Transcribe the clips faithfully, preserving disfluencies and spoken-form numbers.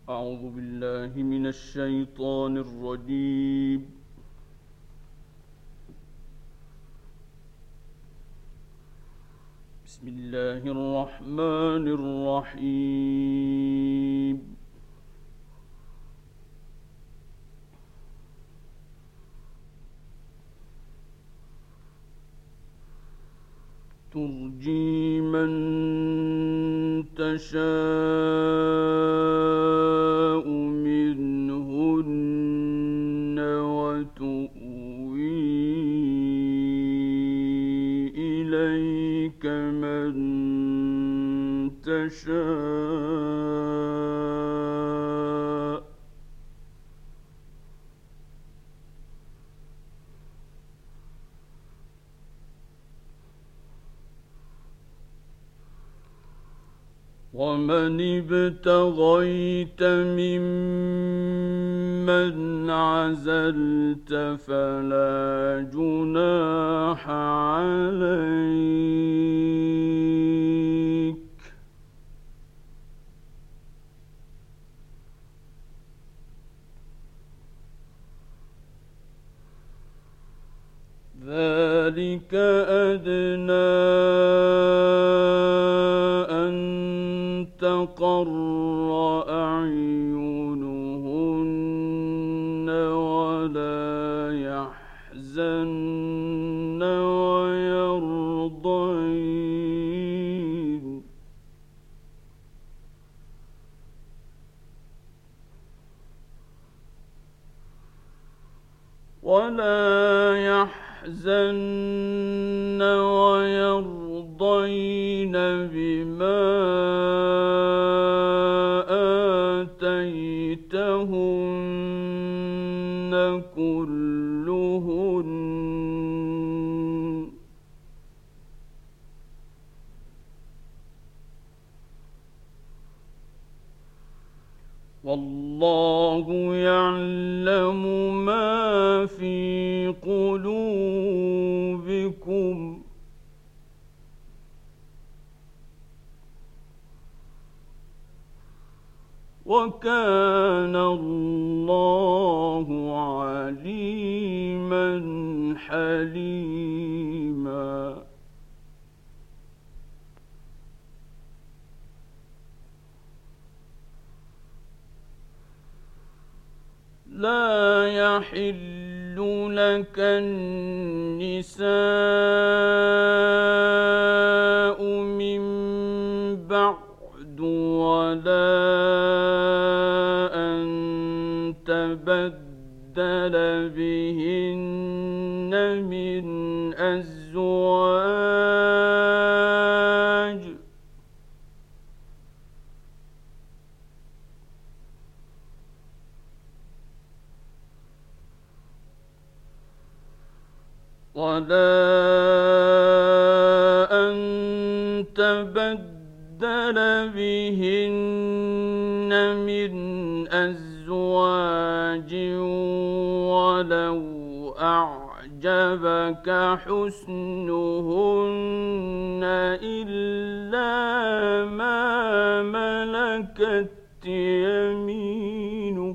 أعوذ بالله من الشيطان الرجيم. بسم الله الرحمن الرحيم. ترجي من تشاء منهن وتؤوي إليك من تشاء ومن ابتغيت ممن عزلت فلا جناح عليك ذلك أدنى أن تقر أعينهن ولا يحزن ويرضين ولا يحزن ويرضين بما آتيتهن كلهن والله يعلم ما في قلوبكم وكان الله عليما حليما. لا يحل لك النساء من بعد ولا أن تبدل بهن من أزواج ولا أن تبدل بهن من أزواج ولو أعجبك حسنهن إلا ما ملكت يمينك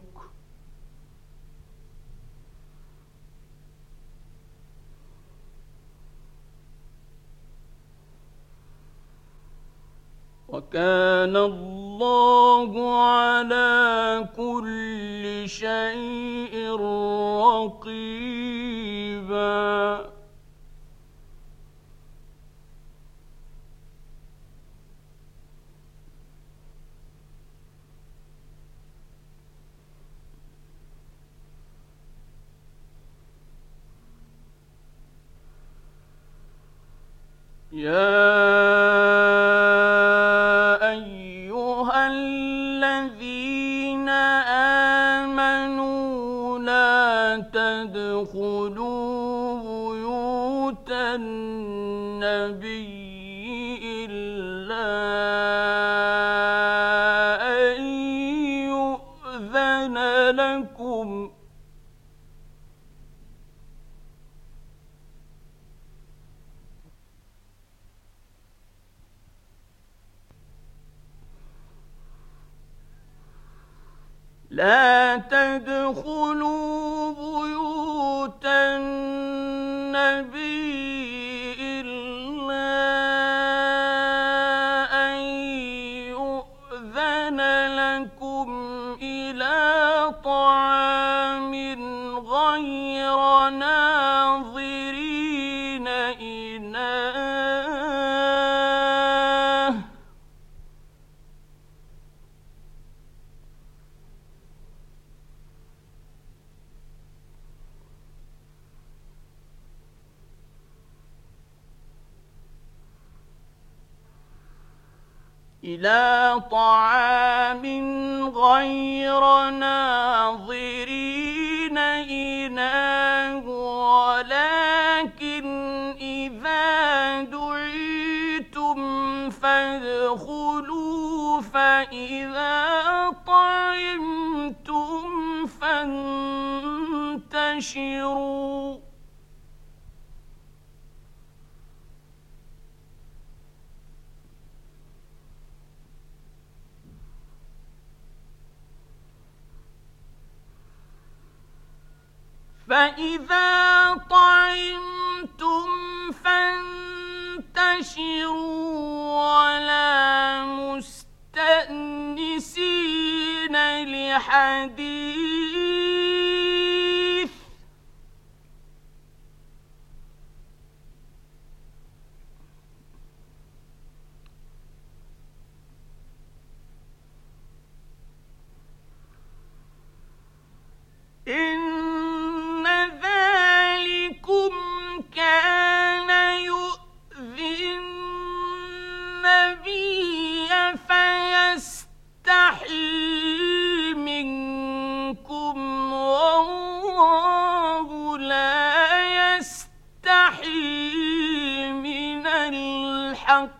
وكان الله على كل شيء رقيبا. يا تدخلوا بيوت النبي إلا أن يؤذن لكم لا تدخلوا بيوت النبي إلا أن يؤذن لكم إلى طعام غير ناظرين إناه إلى طعام غير ناظرين إناه ولكن إذا دعيتم فادخلوا فإذا طعمتم فانتشروا فإذا طعمتم فانتشروا ولا مستأنسين لحديث إن ذلكم كان يؤذي النبي فيستحيي منكم والله لا يستحيي من الحق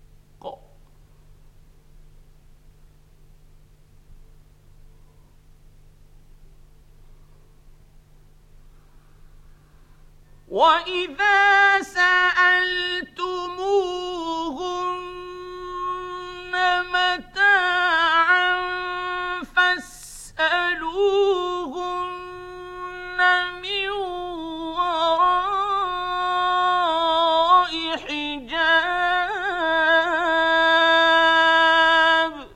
وإذا سألتموهن متاعا فاسألوهن من وراء حجاب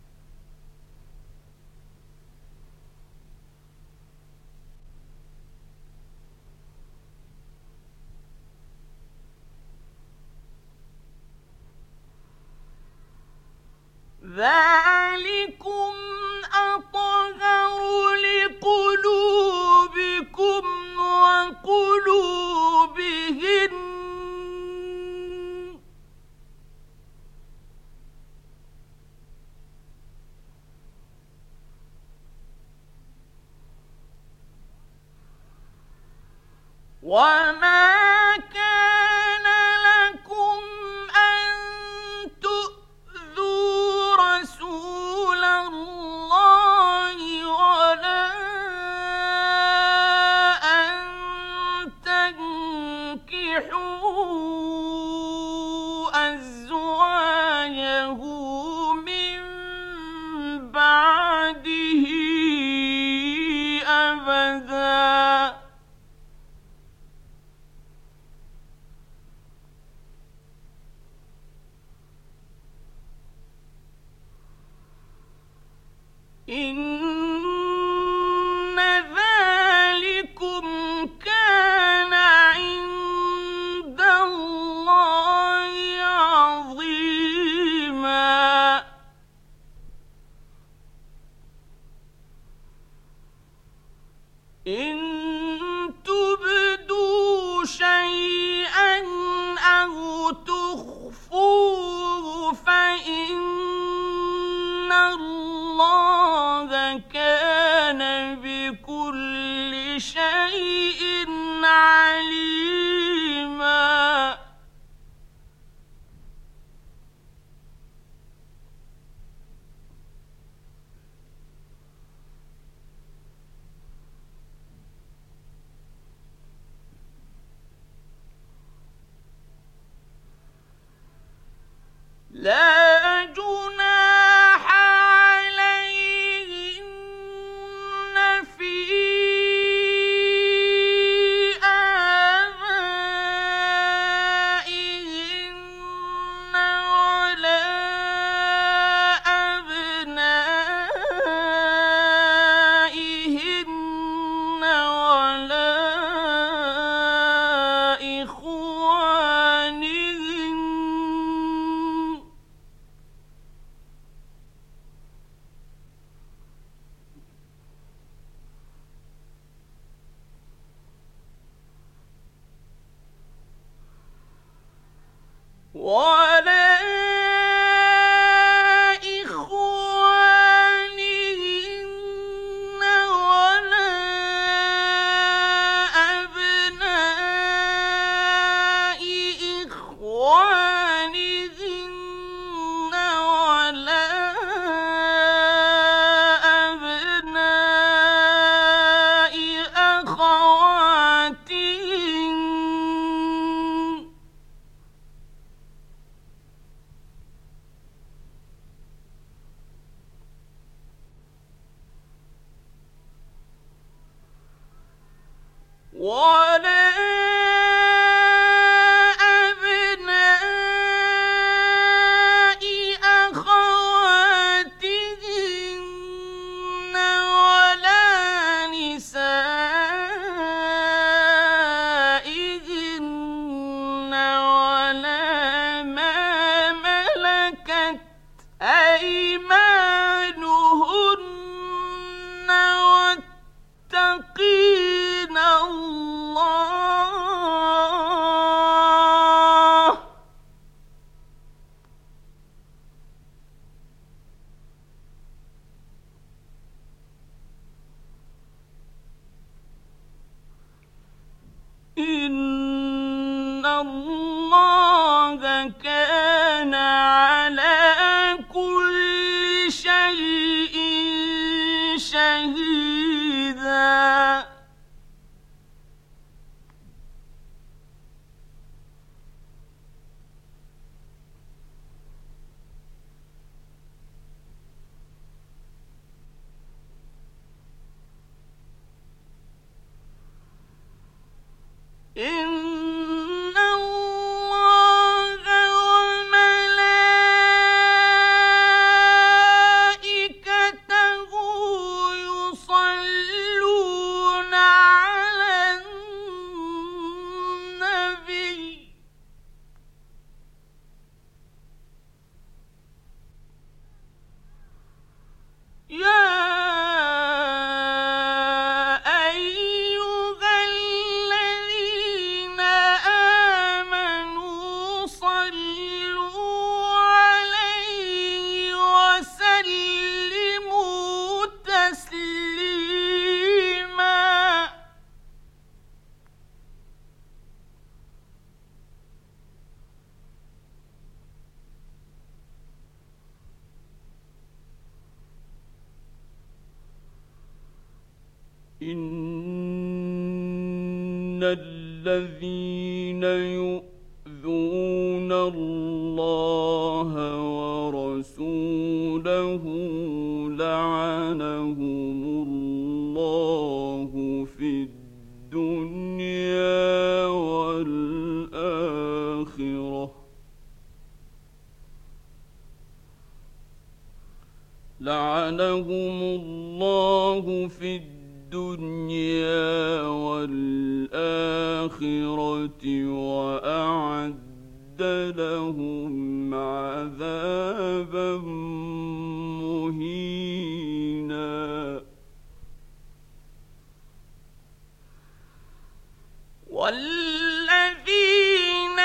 ذلكم أطهر لقلوبكم وقلوبهن وما كان لكم أن تؤذوا رسول الله ولا أن تنكحوا أزواجه من بعده أبداً إن ذلكم كان عند الله عظيما إن تبدوا شيئا أو تخفوه فإن الله كان بكل شيء عليما لا جناح عليهن ولا إخوانهن ولا أبناء إخوانهن ولا أبناء أخواتهن ولا أبناء أخواتهن ولا نسائهن ولا ما ملكت أيمانهن واتقين الله إن الله كان على كل شيء شهيدا إن الله وملائكته يصلون على النبي يا أيها الذين آمنوا صلوا عليه وسلموا تسليما إن الذين يؤذون الله ورسوله لعنهم الله في الدنيا والآخرة لعنهم الله في الدنيا والآخرة وأعد لهم عذابا مهينا والذين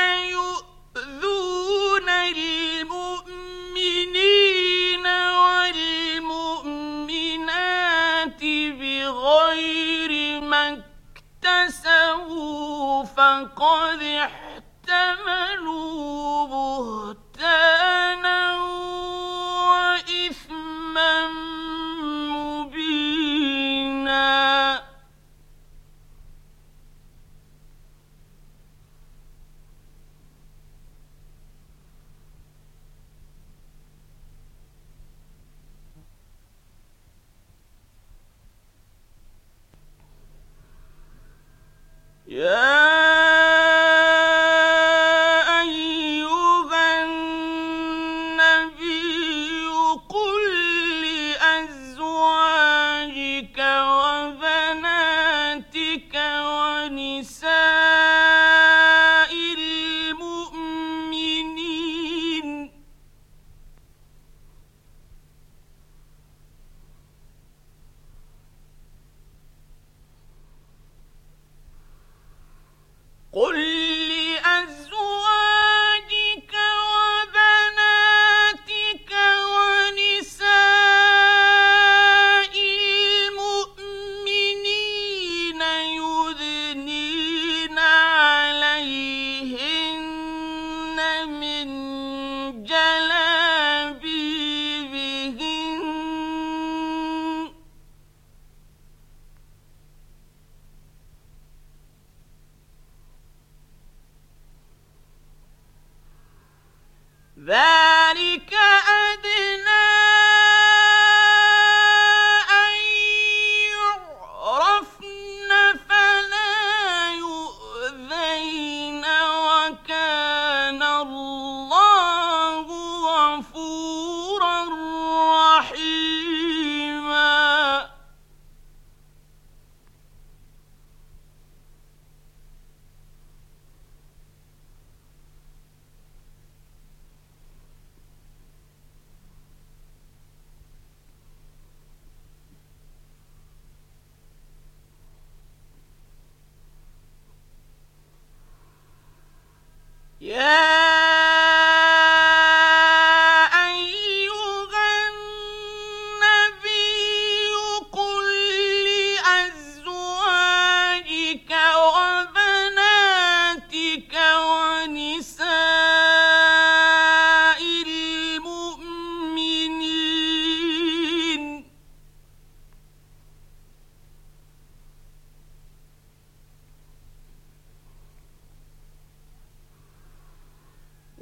يؤذون المؤمنين والمؤمنات بغير ما اكتسبوا فقد احتملوا بهتانا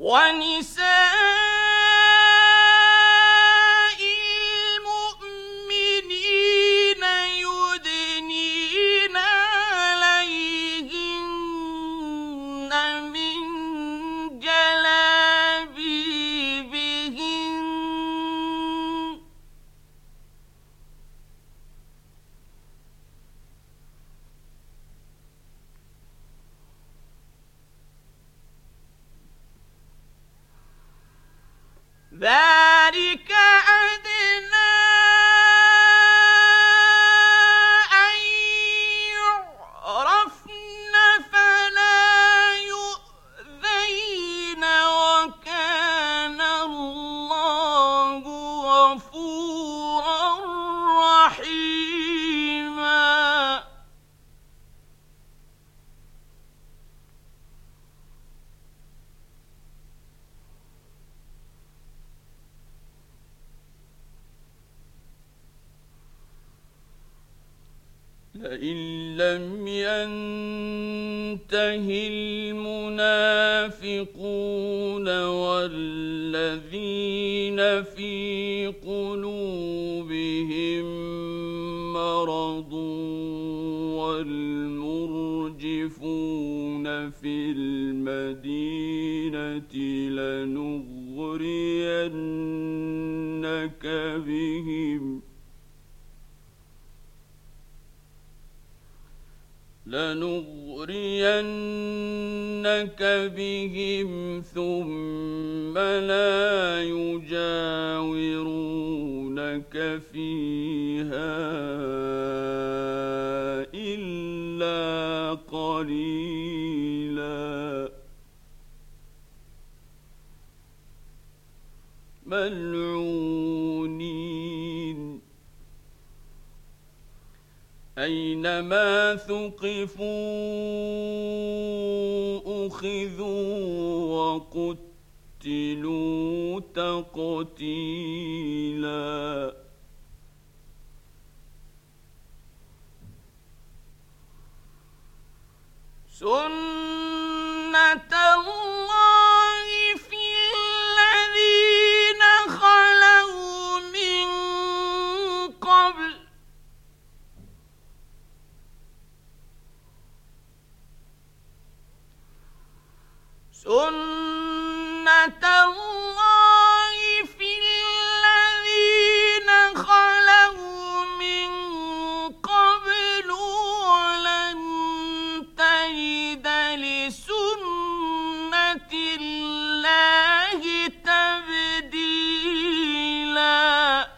وَنِسَاءِ الْمُؤْمِنِينَ يُدْنِينَ عَلَيْهِنَّ مِن جَلَابِيبِهِنَّ ذَلِكَ أَدْنَىٰ أَن يُعْرَفْنَ فَلَا يُؤْذَيْنَ ۗ وَكَانَ اللَّهُ غَفُورًا رَّحِيمًا. لئن لم ينته المنافقون والذين في قلوبهم مرض والمرجفون في المدينة لنغرينك بهم لنغرينك بهم ثم لا يجاورونك فيها إلا قليلا ملعونين أينما ثقفوا أخذوا وقتلوا تقتيلا. سنة الله في الذين خلوا من قبل سنة الله في الذين خلوا من قبل ولن تجد لسنة الله تبديلا.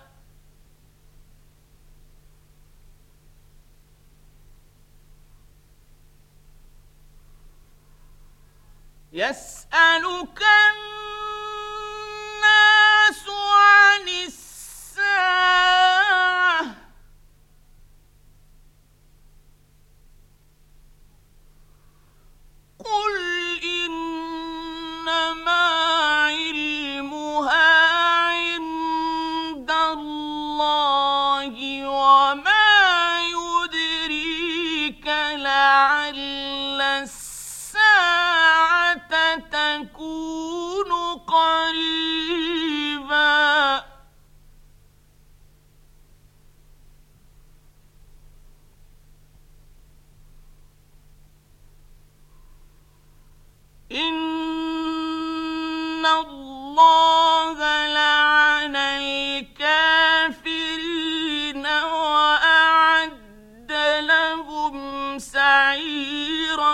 يسألك الناس عن الساعة قل إنما علمها عند الله وما يدريك لعل الساعة تكون قريبا. إن الله لعن الكافرين وأعد لهم سعيرا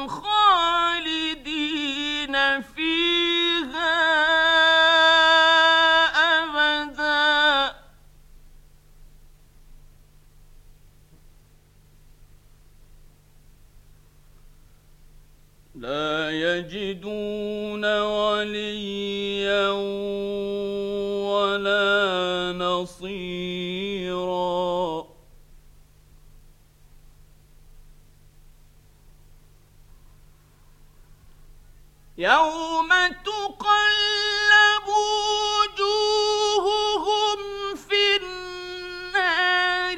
خالدين فيها أبدا. لا يجدون وليا ولا نصيرا. يوم تقلب وجوههم في النار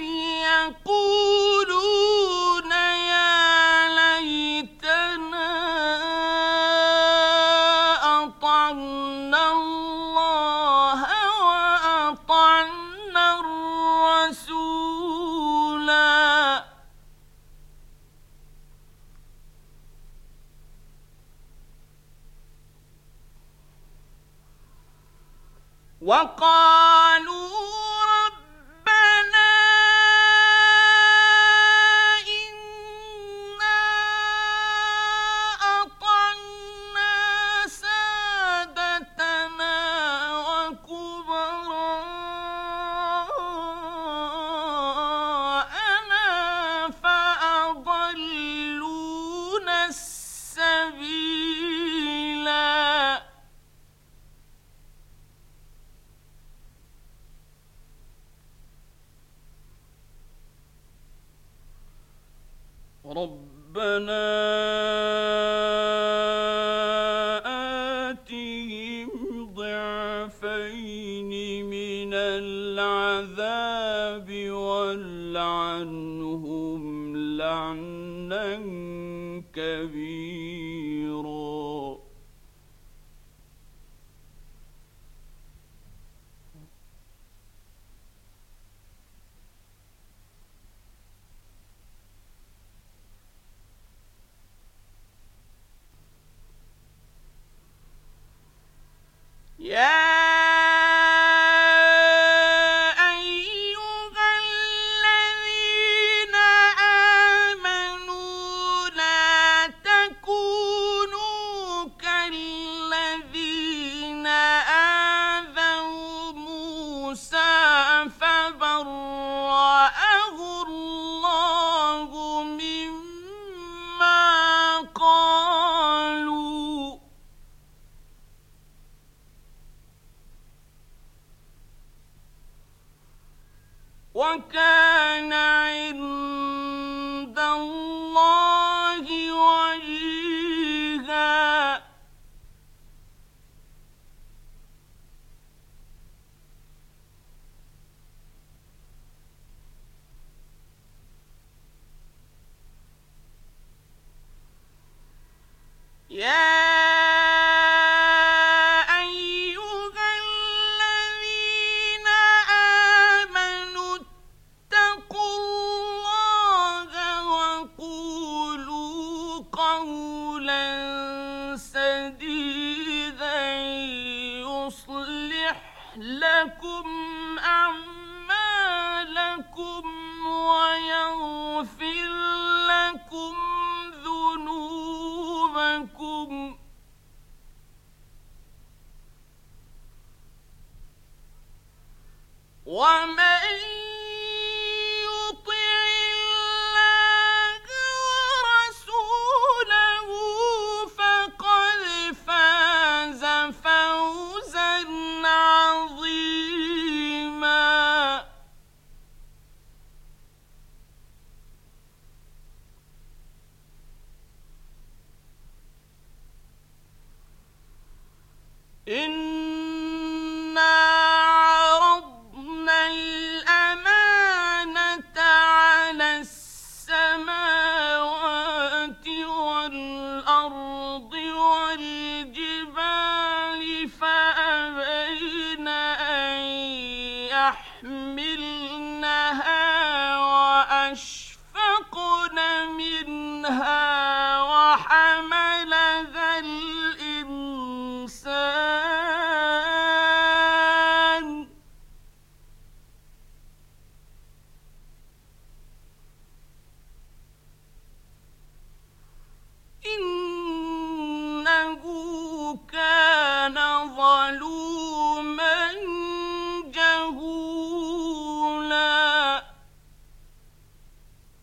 يقولون يا ليتنا أطعنا وقالوا ربنا إنا أطعنا سادتنا وكبراءنا فأضلونا السبيلا ربنا آتهم ضعفين من العذاب والعنهم لعنا كبيرا يا أيها الذين آمنوا لا تكونوا كالذين آذوا موسى فبرأه الله مما قالوا وكان عند الله وجيها يا لكم أعمالكم ويغفر لكم ذنوبكم ومن يطع الله ورسوله فقد فاز فوزا عظيما إنا عرضنا الأمانة على السماوات والأرض والجبال فأبين أن يحملنها وأشفقن منها وحملها الإنسان إنه كان ظلوما جهولا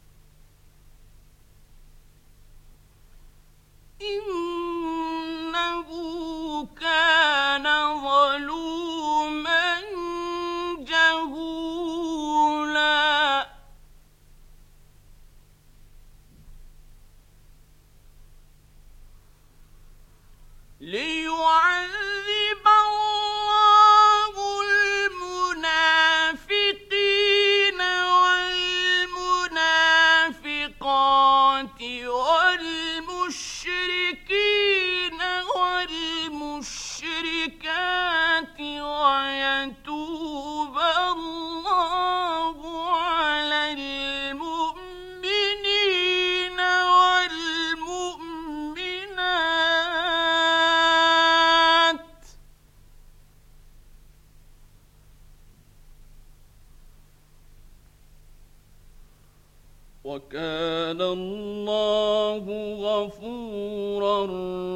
وكان الله غفورا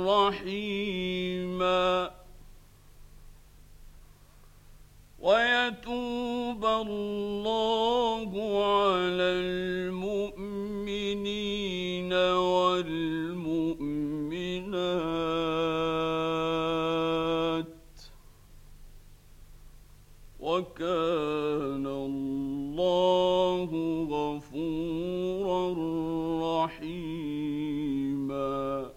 رحيما ويتوب الله على المؤمنين والمؤمنات وكان الله غفورا رحيما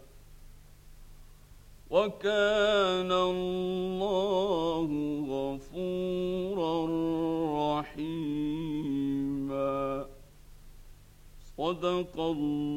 وكان الله غفورا رحيما صدق الله